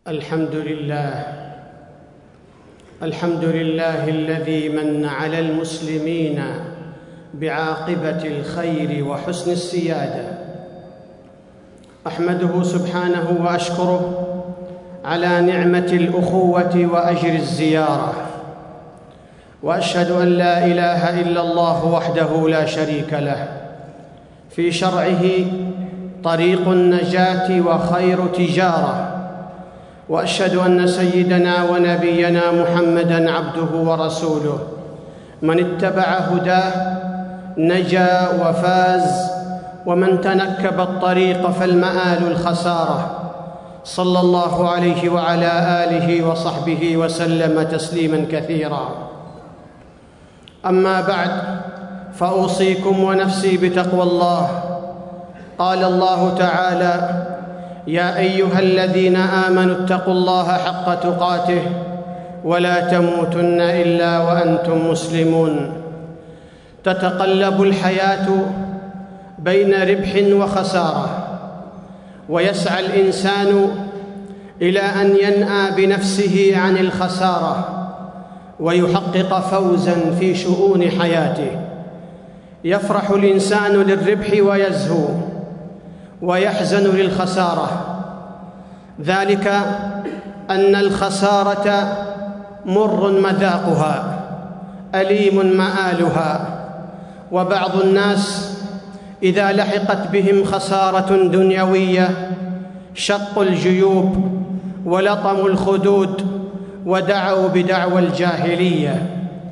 الحمد لله الذي من على المسلمين بعاقبة الخير وحسن السيادة. أحمده سبحانه وأشكره على نعمة الأخوة وأجر الزيارة، وأشهد أن لا إله إلا الله وحده لا شريك له، في شرعه طريق النجاة وخير تجارة. وأشهد أن سيدنا ونبينا محمدًا عبده ورسوله، من اتبع هداه نجا وفاز، ومن تنكب الطريق فالمآل الخسارة. صلى الله عليه وعلى آله وصحبه وسلم تسليماً كثيراً. أما بعد، فأوصيكم ونفسي بتقوى الله. قال الله تعالى: يا أيها الذين آمنوا اتقوا الله حق تقاته ولا تموتن إلا وأنتم مسلمون. تتقلب الحياة بين ربح وخسارة، ويسعى الإنسان إلى أن ينأى بنفسه عن الخسارة ويحقق فوزاً في شؤون حياته. يفرح الإنسان للربح ويزهو، ويحزن للخسارة. ذلك أن الخسارة مر مذاقها، أليم مآلها. وبعض الناس إذا لحقت بهم خسارة دنيوية شقوا الجيوب ولطموا الخدود ودعوا بدعوى الجاهلية.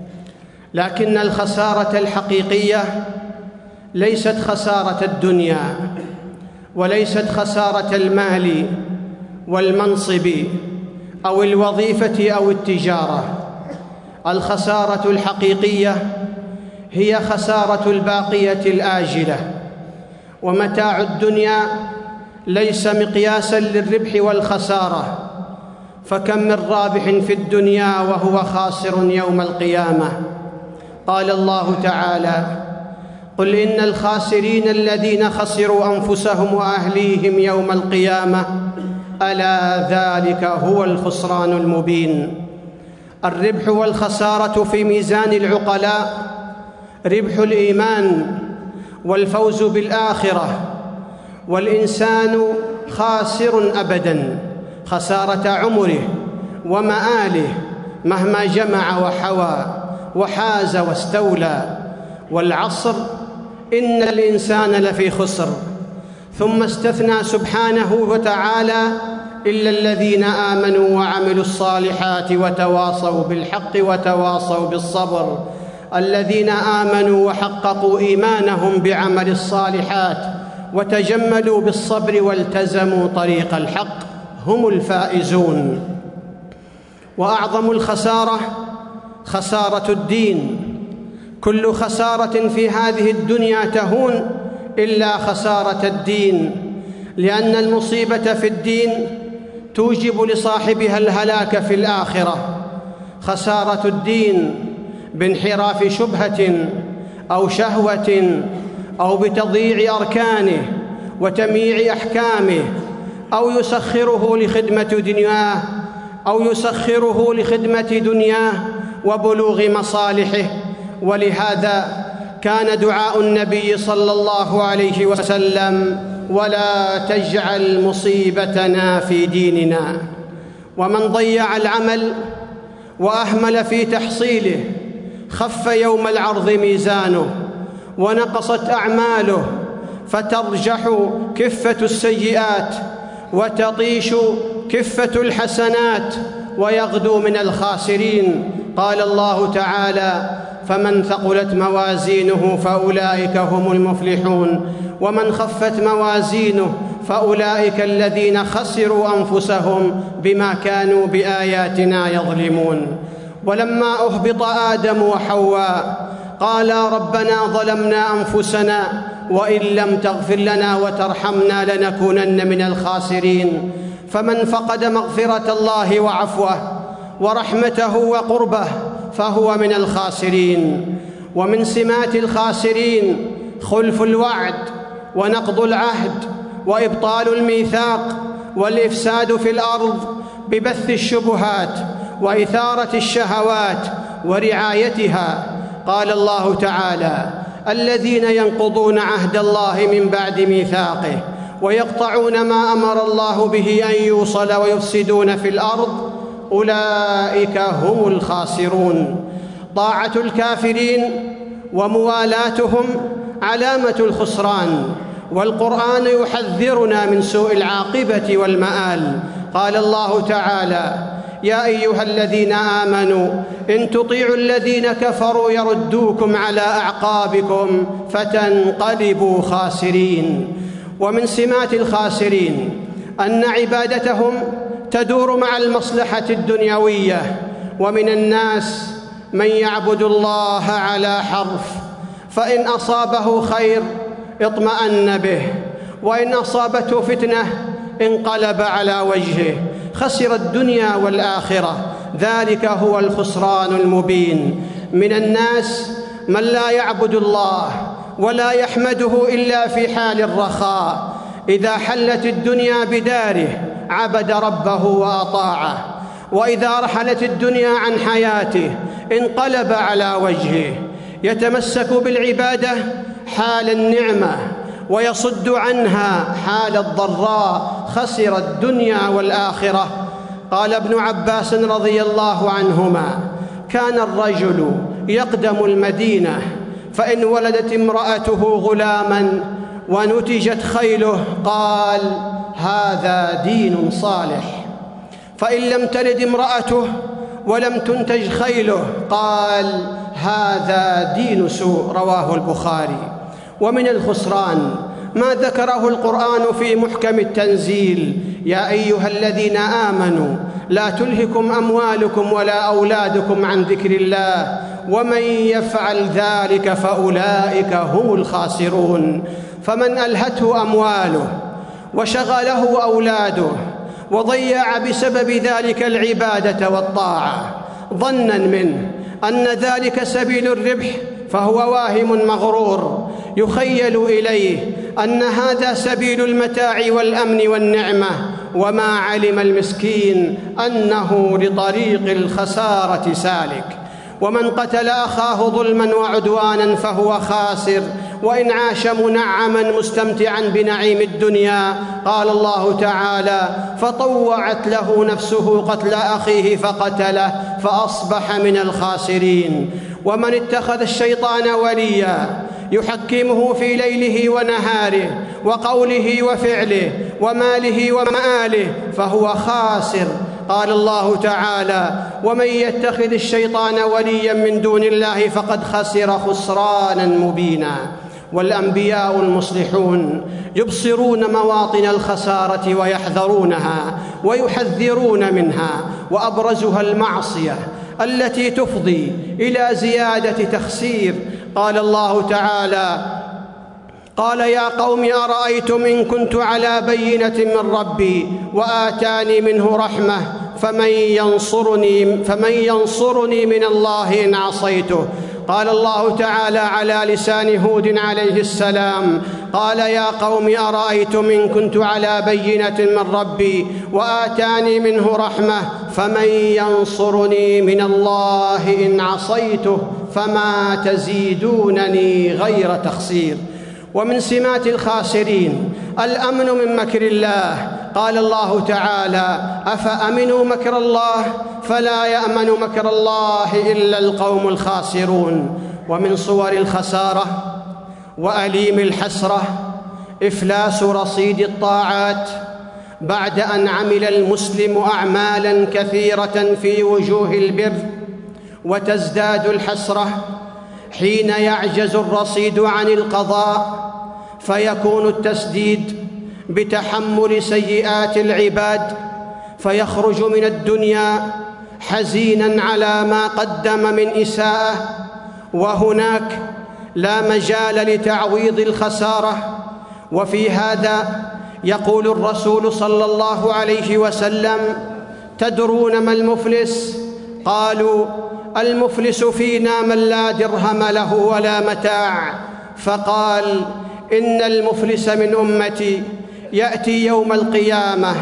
لكن الخسارة الحقيقية ليست خسارة الدنيا، وليست خسارة المال والمنصب أو الوظيفة أو التجارة. الخسارة الحقيقية هي خسارة الباقية الآجلة. ومتاع الدنيا ليس مقياساً للربح والخسارة، فكم من رابح في الدنيا وهو خاسر يوم القيامة. قال الله تعالى: قل إن الخاسرين الذين خسروا أنفسهم وأهليهم يوم القيامة ألا ذلك هو الخسران المبين. الربح والخسارة في ميزان العقلاء: ربح الإيمان والفوز بالآخرة، والإنسان خاسر أبداً خسارة عمره ومآله مهما جمع وحوى وحاز واستولى. والعصر إن الإنسان لفي خسر. ثم استثنى سبحانه وتعالى: إلا الذين آمنوا وعملوا الصالحات وتواصوا بالحق وتواصوا بالصبر. الذين آمنوا وحققوا إيمانهم بعمل الصالحات وتجملوا بالصبر والتزموا طريق الحق هم الفائزون. وأعظم الخسارة خسارة الدين. كل خسارة في هذه الدنيا تهون إلا خسارة الدين، لأن المصيبة في الدين توجب لصاحبها الهلاك في الآخرة. خسارة الدين بانحراف شبهة أو شهوة، أو بتضييع أركانه وتمييع أحكامه، أو يسخره لخدمة دنياه وبلوغ مصالحه. ولهذا كان دعاء النبي صلى الله عليه وسلم: ولا تجعل مصيبتنا في ديننا. ومن ضيع العمل وأهمل في تحصيله خف يوم العرض ميزانه، ونقصت أعماله، فترجح كفة السيئات وتطيش كفة الحسنات، ويغدو من الخاسرين. قال الله تعالى: فمن ثقلت موازينه فأولئك هم المفلحون، ومن خفت موازينه فأولئك الذين خسروا أنفسهم بما كانوا بآياتنا يظلمون. ولما أهبط آدم وحواء قالا: ربنا ظلمنا أنفسنا وإن لم تغفر لنا وترحمنا لنكونن من الخاسرين. فمن فقد مغفرة الله وعفوه ورحمته وقربه فهو من الخاسرين. ومن سمات الخاسرين خلف الوعد ونقض العهد وإبطال الميثاق والإفساد في الأرض ببث الشبهات وإثارة الشهوات ورعايتها. قال الله تعالى: الذين ينقضون عهد الله من بعد ميثاقه ويقطعون ما أمر الله به أن يوصل ويفسدون في الأرض أولئك هم الخاسرون. طاعة الكافرين وموالاتهم علامة الخسران، والقرآن يحذرنا من سوء العاقبة والمآل. قال الله تعالى: يا أيها الذين آمنوا إن تطيعوا الذين كفروا يردوكم على أعقابكم فتنقلبوا خاسرين. ومن سمات الخاسرين أن عبادتهم تدور مع المصلحة الدنيوية، ومن الناس من يعبد الله على حرف، فإن أصابه خير اطمأن به، وإن أصابته فتنة انقلب على وجهه، خسر الدنيا والآخرة. ذلك هو الخسران المبين. من الناس من لا يعبد الله ولا يحمده إلا في حال الرخاء، إذا حلت الدنيا بداره عبد ربه وأطاعه، وإذا رحلت الدنيا عن حياته انقلب على وجهه، يتمسك بالعبادة حال النعمة ويصد عنها حال الضراء، خسر الدنيا والآخرة. قال ابن عباس رضي الله عنهما: كان الرجل يقدم المدينة فإن ولدت امرأته غلاما ونتجت خيله قال: هذا دين صالح، فإن لم تلد امرأته ولم تنتج خيله قال: هذا دين سوء. رواه البخاري. ومن الخسران ما ذكره القرآن في محكم التنزيل: يا أيها الذين آمنوا لا تلهكم أموالكم ولا أولادكم عن ذكر الله ومن يفعل ذلك فأولئك هم الخاسرون. فمن ألهته أمواله وشغله أولاده وضيع بسبب ذلك العبادة والطاعة ظناً منه أن ذلك سبيل الربح فهو واهم مغرور، يخيل إليه أن هذا سبيل المتاع والأمن والنعمة، وما علم المسكين أنه لطريق الخسارة سالك. ومن قتل أخاه ظلماً وعدوانا فهو خاسر، وإن عاش منعما مستمتعا بنعيم الدنيا. قال الله تعالى: فطوعت له نفسه قتل أخيه فقتله فأصبح من الخاسرين. ومن اتخذ الشيطان وليا يحكمه في ليله ونهاره وقوله وفعله وماله ومآله فهو خاسر. قال الله تعالى: ومن يتخذ الشيطان وليا من دون الله فقد خسر خسرانا مبينا. والأنبياء المصلحون يبصرون مواطن الخسارة ويحذرونها ويحذرون منها، وأبرزها المعصية التي تفضي إلى زيادة تخسير. قال الله تعالى: قال يا قوم أرأيتم إن كنت على بينة من ربي وآتاني منه رحمة فمن ينصرني من الله إن عصيته. قال الله تعالى على لسان هود عليه السلام: قال يا قوم أرأيتم إن كنت على بينة من ربي وآتاني منه رحمة فمن ينصرني من الله إن عصيته فما تزيدونني غير تخسير. ومن سمات الخاسرين الأمن من مكر الله. قال الله تعالى: أفأمنوا مكر الله فلا يأمن مكر الله إلا القوم الخاسرون. ومن صور الخسارة وأليم الحسرة إفلاس رصيد الطاعات بعد أن عمل المسلم أعمالاً كثيرة في وجوه البر، وتزداد الحسرة حين يعجز الرصيد عن القضاء، فيكون التسديد بتحمل سيئات العباد، فيخرج من الدنيا حزيناً على ما قدم من إساءة، وهناك لا مجال لتعويض الخسارة. وفي هذا يقول الرسول صلى الله عليه وسلم: تدرون ما المفلس؟ قالوا: المفلس فينا من لا درهم له ولا متاع. فقال: إن المفلس من أمتي يأتي يوم القيامة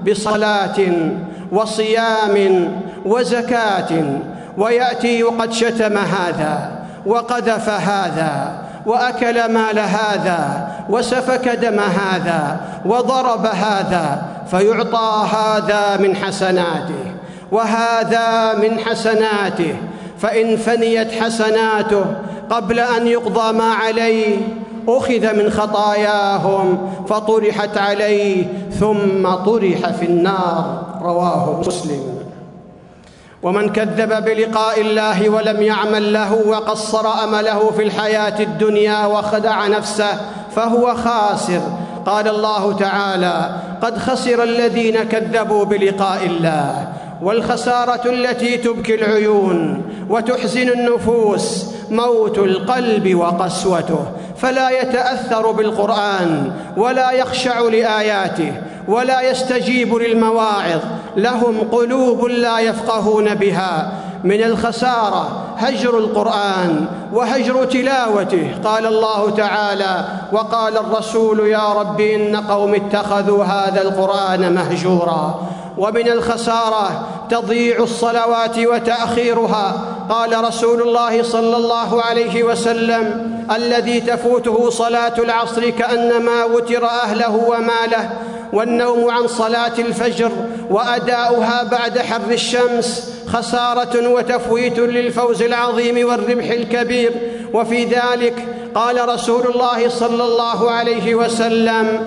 بصلاة وصيام وزكاة، ويأتي قد شتم هذا وقذف هذا وأكل مال هذا وسفك دم هذا وضرب هذا، فيعطى هذا من حسناته وهذا من حسناته، فإن فنيت حسناته قبل أن يقضى ما عليه أخذ من خطاياهم فطرحت عليه ثم طرح في النار. رواه مسلم. ومن كذب بلقاء الله ولم يعمل له وقصر أمله في الحياة الدنيا وخدع نفسه فهو خاسر. قال الله تعالى: قد خسر الذين كذبوا بلقاء الله. والخسارة التي تبكي العيون وتحزن النفوس موت القلب وقسوته، فلا يتأثر بالقرآن ولا يخشع لآياته ولا يستجيب للمواعظ، لهم قلوب لا يفقهون بها. من الخسارة هجر القرآن وهجر تلاوته. قال الله تعالى: وقال الرسول يا رب إن قوم اتخذوا هذا القرآن مهجورا. ومن الخسارة تضييع الصلوات وتأخيرها. قال رسول الله صلى الله عليه وسلم: الذي تفوته صلاة العصر كأنما وتر أهله وماله. والنوم عن صلاة الفجر وأداؤها بعد حر الشمس خسارة وتفويت للفوز العظيم والربح الكبير. وفي ذلك قال رسول الله صلى الله عليه وسلم: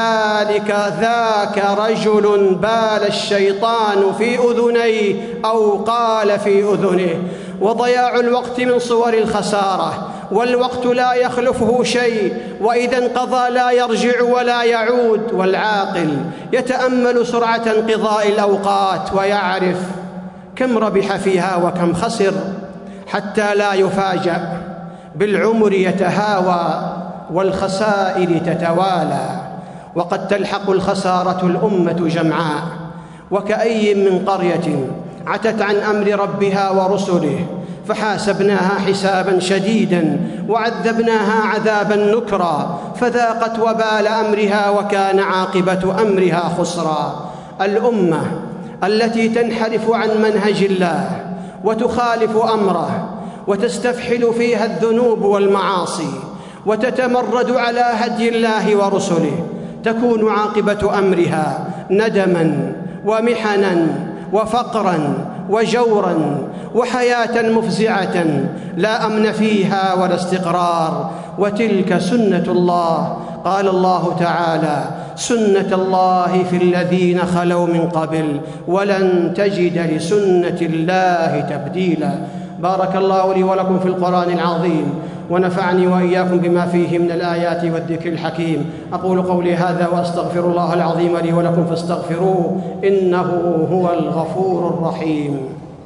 ذاك رجل بال الشيطان في أذنيه، أو قال في أذنه. وضياع الوقت من صور الخسارة، والوقت لا يخلفه شيء، وإذا انقضى لا يرجع ولا يعود. والعاقل يتأمل سرعة انقضاء الأوقات ويعرف كم ربح فيها وكم خسر، حتى لا يفاجأ بالعمر يتهاوى والخسائر تتوالى. وقد تلحق الخسارة الأمة جمعاء، وكأي من قرية عتت عن أمر ربها ورسله فحاسبناها حسابا شديدا وعذبناها عذابا نكرا فذاقت وبال أمرها وكان عاقبة أمرها خسرا. الأمة التي تنحرف عن منهج الله وتخالف أمره وتستفحل فيها الذنوب والمعاصي وتتمرد على هدي الله ورسله تكون عاقبة أمرها ندما ومحنا وفقرا وجورا وحياة مفزعة لا أمن فيها ولا استقرار. وتلك سنة الله. قال الله تعالى: سنة الله في الذين خلوا من قبل ولن تجد لسنة الله تبديلا. بارك الله لي ولكم في القرآن العظيم، ونفعني وإياكم بما فيه من الآيات والذكر الحكيم. أقول قولي هذا وأستغفر الله العظيم لي ولكم فاستغفروه إنه هو الغفور الرحيم.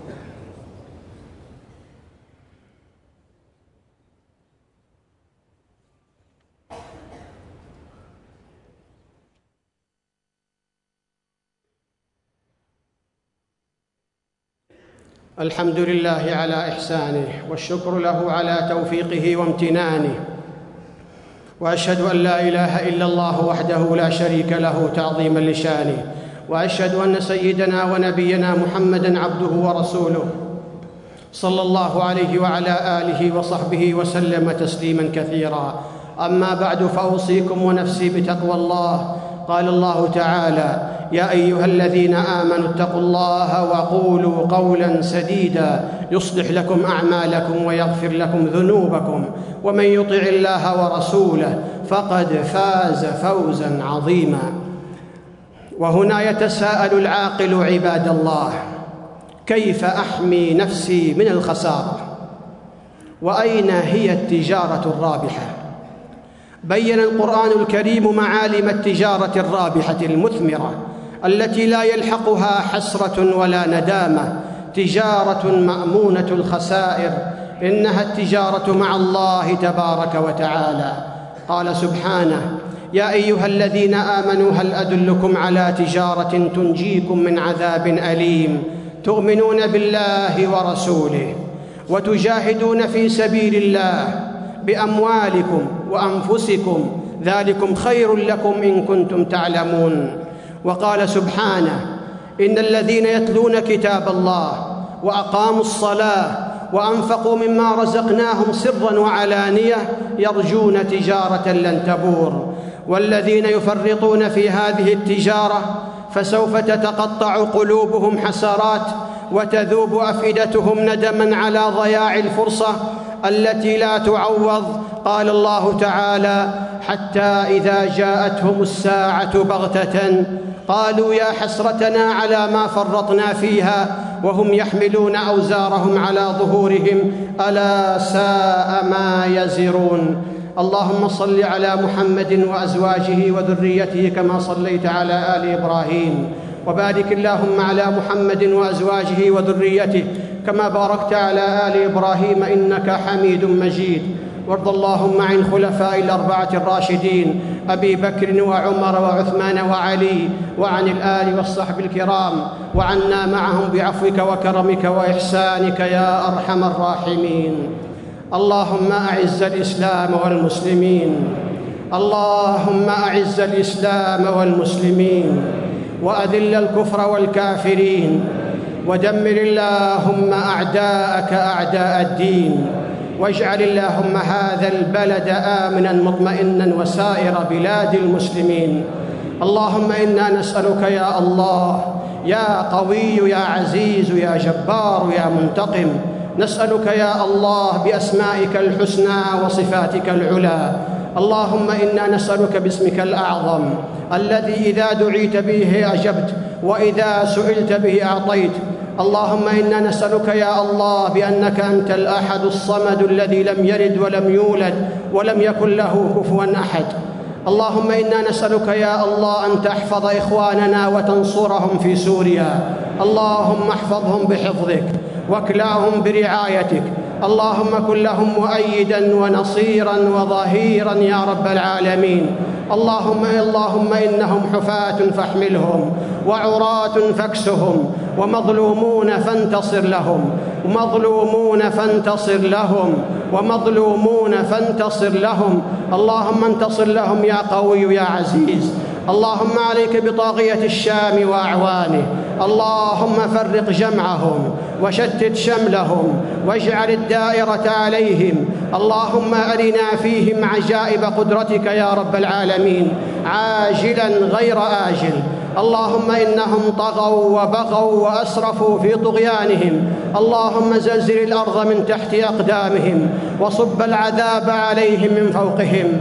الحمد لله على إحسانه، والشكر له على توفيقه وامتنانه، وأشهد أن لا إله إلا الله وحده لا شريك له تعظيما لشانه، وأشهد أن سيدنا ونبينا محمدًا عبده ورسوله صلى الله عليه وعلى آله وصحبه وسلم تسليماً كثيرا. أما بعد، فأوصيكم ونفسي بتقوى الله. قال الله تعالى: يا أيها الذين آمنوا اتقوا الله وقولوا قولا سديدا يصلح لكم أعمالكم ويغفر لكم ذنوبكم ومن يطع الله ورسوله فقد فاز فوزا عظيما. وهنا يتساءل العاقل عباد الله: كيف أحمي نفسي من الخسارة؟ وأين هي التجارة الرابحة؟ بين القرآن الكريم معالم التجارة الرابحة المثمرة التي لا يلحقها حسرة ولا ندامة، تجارة مأمونة الخسائر، إنها التجارة مع الله تبارك وتعالى. قال سبحانه: يا أيها الذين آمنوا هل أدلكم على تجارة تنجيكم من عذاب أليم تؤمنون بالله ورسوله وتجاهدون في سبيل الله بأموالكم وأنفسكم ذلكم خير لكم إن كنتم تعلمون. وقال سبحانه: إن الذين يتلون كتاب الله وأقاموا الصلاة وأنفقوا مما رزقناهم سرا وعلانية يرجون تجارة لن تبور. والذين يفرطون في هذه التجارة فسوف تتقطع قلوبهم حسرات وتذوب أفئدتهم ندما على ضياع الفرصة التي لا تعوض. قال الله تعالى: حتى إذا جاءتهم الساعة بغتة قالوا يا حسرتنا على ما فرطنا فيها وهم يحملون أوزارهم على ظهورهم ألا ساء ما يزرون. اللهم صل على محمد وأزواجه وذريته كما صليت على آل إبراهيم، وبارك اللهم على محمد وأزواجه وذريته كما باركت على آل إبراهيم إنك حميد مجيد. وارض اللهم عن خلفاء الأربعة الراشدين أبي بكر وعمر وعثمان وعلي، وعن الآل والصحب الكرام، وعنا معهم بعفوك وكرمك وإحسانك يا أرحم الراحمين. اللهم أعز الإسلام والمسلمين، اللهم أعز الإسلام والمسلمين، وأذل الكفر والكافرين، ودمر اللهم أعداءك أعداء الدين، واجعل اللهم هذا البلد آمناً مطمئناً وسائر بلاد المسلمين. اللهم إنا نسألك يا الله يا قوي يا عزيز يا جبار يا منتقم، نسألك يا الله بأسمائك الحسنى وصفاتك العلى. اللهم إنا نسألك باسمك الأعظم الذي إذا دعيت به أجبت وإذا سئلت به أعطيت. اللهم إنا نسألك يا الله بأنك أنت الأحد الصمد الذي لم يلد ولم يولد ولم يكن له كفوا أحد. اللهم إنا نسألك يا الله أن تحفظ إخواننا وتنصرهم في سوريا. اللهم احفظهم بحفظك واكلأهم برعايتك. اللهم كن لهم مؤيداً ونصيراً وظهيراً يا رب العالمين. اللهم إنهم حفاة فاحملهم وعراة فاكسهم ومظلومون فانتصر لهم ومظلومون فانتصر لهم ومظلومون فانتصر لهم. اللهم انتصر لهم يا قوي يا عزيز. اللهم عليك بطاغية الشام وأعوانه. اللهم فرق جمعهم وشتت شملهم واجعل الدائرة عليهم. اللهم أرنا فيهم عجائب قدرتك يا رب العالمين عاجلا غير آجل. اللهم إنهم طغوا وبغوا وأسرفوا في طغيانهم. اللهم زلزل الأرض من تحت أقدامهم وصب العذاب عليهم من فوقهم.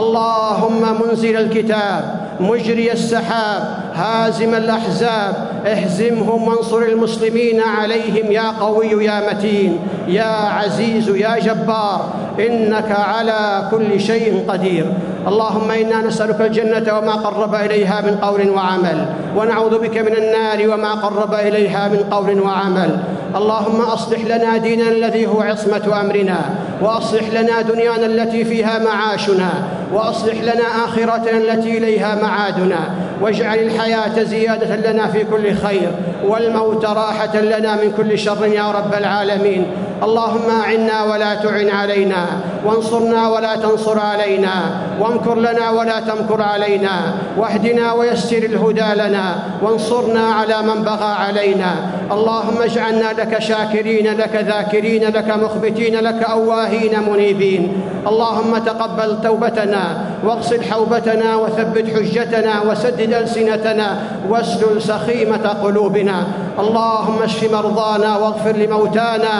اللهم منزل الكتاب مجري السحاب هازم الأحزاب اهزمهم وانصر المسلمين عليهم يا قوي يا متين يا عزيز يا جبار إنك على كل شيء قدير. اللهم إنا نسألك الجنة وما قرب إليها من قول وعمل، ونعوذ بك من النار وما قرب إليها من قول وعمل. اللهم أصلح لنا ديننا الذي هو عصمة أمرنا، وأصلح لنا دنيانا التي فيها معاشنا، وأصلح لنا آخرتنا التي إليها معادنا، واجعل الحياة زيادة لنا في كل خير والموت راحة لنا من كل شر يا رب العالمين. اللهم أعنا ولا تعن علينا، وانصرنا ولا تنصر علينا، وامكر لنا ولا تمكر علينا، واهدنا ويسر الهدى لنا، وانصرنا على من بغى علينا. اللهم اجعلنا لك شاكرين لك ذاكرين لك مخبتين لك أواهين منيبين. اللهم تقبل توبتنا واغسل حوبتنا وثبت حجتنا وسدد ألسنتنا واسلل سخيمة قلوبنا. اللهم اشف مرضانا واغفر لموتانا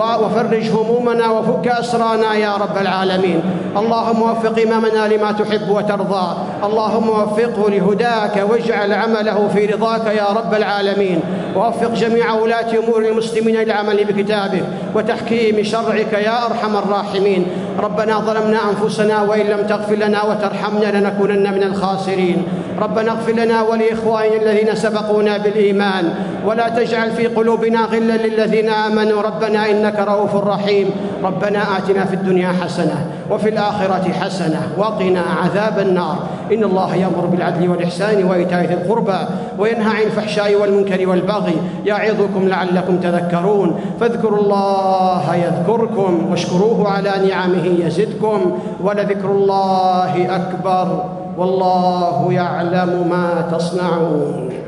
وفرج همومنا وفك أسرانا يا رب العالمين. اللهم وفق إمامنا لما تحب وترضى. اللهم وفقه لهداك واجعل عمله في رضاك يا رب العالمين. ووفق جميع ولاة أمور المسلمين للعمل بكتابك وتحكيم شرعك يا أرحم الراحمين. ربنا ظلمنا أنفسنا وإن لم تغفر لنا وترحمنا لنكونن من الخاسرين. ربنا اغفر لنا ولإخواننا الذين سبقونا بالإيمان، ولا تجعل في قلوبنا غلا للذين آمنوا ربنا إنك رؤوف رحيم. ربنا آتنا في الدنيا حسنة وفي الآخرة حسنة وقنا عذاب النار. إن الله يأمر بالعدل والإحسان وإيتاء ذي القربى وينهى عن الفحشاء والمنكر والبغي يعظكم لعلكم تذكرون. فاذكروا الله يذكركم واشكروه على نعمه يزدكم ولذكر الله أكبر والله يعلم ما تصنعون.